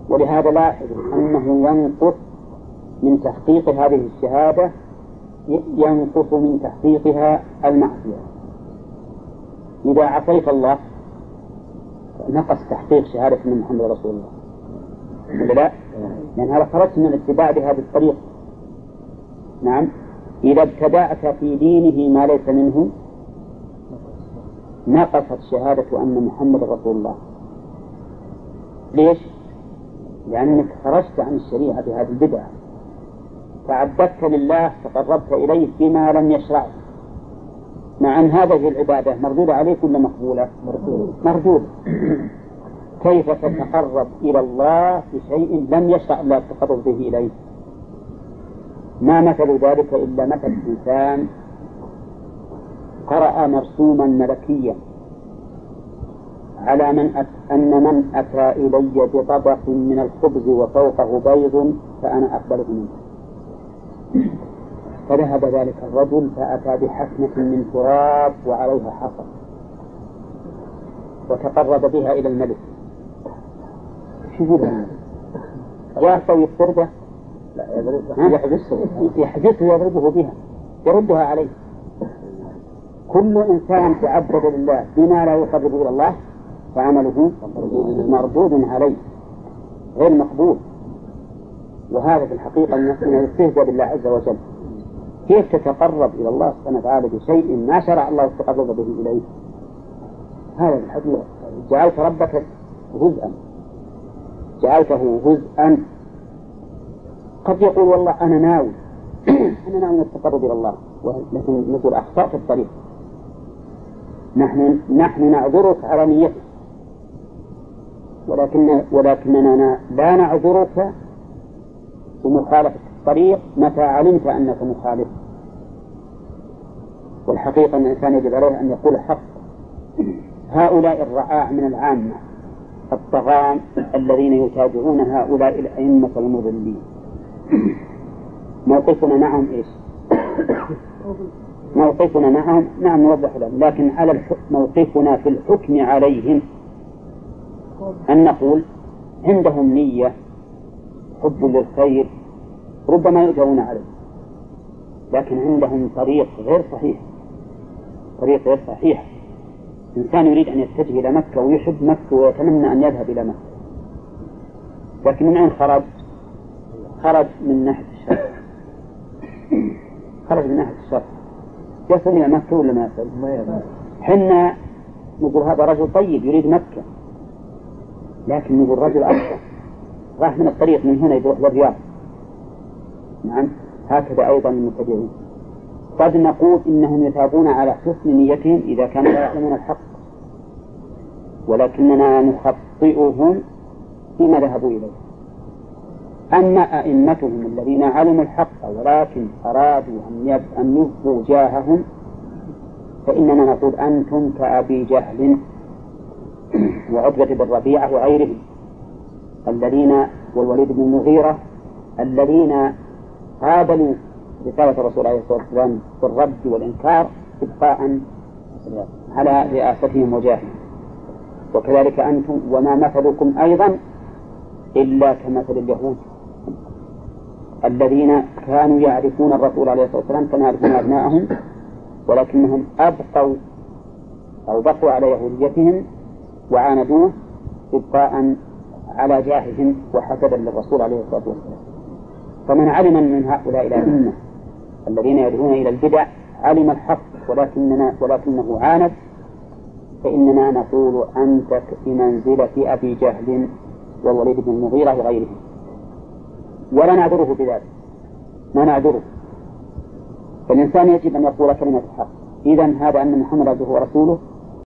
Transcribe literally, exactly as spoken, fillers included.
ولهذا لاحظ أنه ينقص من تحقيق هذه الشهادة، ينقص من تحقيقها المعصية. إذا عصيت الله نقص تحقيق شهادة أن محمد رسول الله، ولا لا؟ لأن هذا خرجت من الاتباع بهذه الطريقة. نعم. إذا ابتدأت في دينه ما ليس منه نقصت شهادة أن محمد رسول الله. ليش؟ لأنك خرجت عن الشريعة بهذه البدعة، تعبدت لله تقربت إليه بما لم يشرعه، مع أن هذه العبادة مردودة عليك ولا مقبولة؟ مردودة. كيف تتقرب إلى الله بشيء لم يشرع الله التقرب به إليه؟ ما مثل ذلك إلا مثل إنسان قرأ مرسوما ملكيا على من أت... أن من أتى إلي بطبق من الخبز وفوقه بيض فأنا أقبله منه. فذهب ذلك الرجل فأتى بحفنة من تراب وعليها حصى وتقرب بها إلى الملك. شوفوا يعطي التربة يحدثه ويضربه بها يردها عليه. كل إنسان تعبد لله بما لا يقرب إلى الله فعمله مردود عليه غير مقبول. وهذا في الحقيقة من الاستهزاء بالله عز وجل. كيف تتقرب إلى الله سبحانه وتعالى بشيء ما شرع الله التقرب به إليه؟ هذا الحقيقة. جعلت ربك جزءا، جعلته جزءا. قد يقول والله أنا ناوي أنا ناوي التقرب إلى الله، لكن نقول أخطأت الطريق. نحن نحن نعذرك على نيتك، ولكن ولكننا لا نعذرك بمخالفة الطريق متى علمت أنك مخالف. والحقيقة أن الإنسان يجب عليه أن يقول الحق. هؤلاء الرعاع من العامة الطغاة الذين يتابعون هؤلاء الأئمة المضلين موقفنا معهم إيش؟ موقفنا معهم نعم نوضح لهم، لكن على موقفنا في الحكم عليهم أن نقول عندهم نية حب للخير ربما يؤجرون عليه، لكن عندهم طريق غير صحيح، طريق غير صحيح. إنسان يريد أن يتجه إلى مكة ويحب مكة ويتمنى أن يذهب إلى مكة، لكن من أين خرج؟ خرج من ناحية الشرق، خرج من ناحية الشرق يصل إلى مكة ولا ما يصل؟ حنا نقول هذا رجل طيب يريد مكة، لكن نقول رجل أكثر راح من الطريق من هنا يروح للرياض. نعم هكذا أيضا المتبعين. قد نقول إنهم يتابون على حسن نيتهم إذا كانوا لا يعلمون الحق، ولكننا نخطئهم فيما ذهبوا إليه. أما أئمتهم الذين علموا الحق ولكن أرادوا أن يبقوا جاههم فإننا نقول أنتم كأبي جهل وعتبة بن ربيعة وغيرهم الذين والوليد بن المغيرة الذين قابلوا رسالة الرسول عليه الصلاة والسلام بالرد والإنكار إبقاء على رئاستهم وجاههم. وكذلك أنتم وما مثلكم أيضا إلا كمثل اليهود الذين كانوا يعرفون الرسول عليه الصلاة والسلام كما يعرفون أبنائهم، ولكنهم أبقوا أو بقوا على يهوديتهم وعاندوه إبقاء على جاههم وحسدا للرسول عليه الصلاة والسلام. فمن علم من هؤلاء الأئمة الذين يدعون إلى البدع علم الحق ولكننا ولكنه عاند، فإننا نقول أنت بمنزلة أبي جهل والوليد بن المغيرة وغيرهم، ولا نعذره بذلك، ما نعذره. فالإنسان يجب أن يقول كلمة الحق. إذن هذا أن محمد عبده ورسوله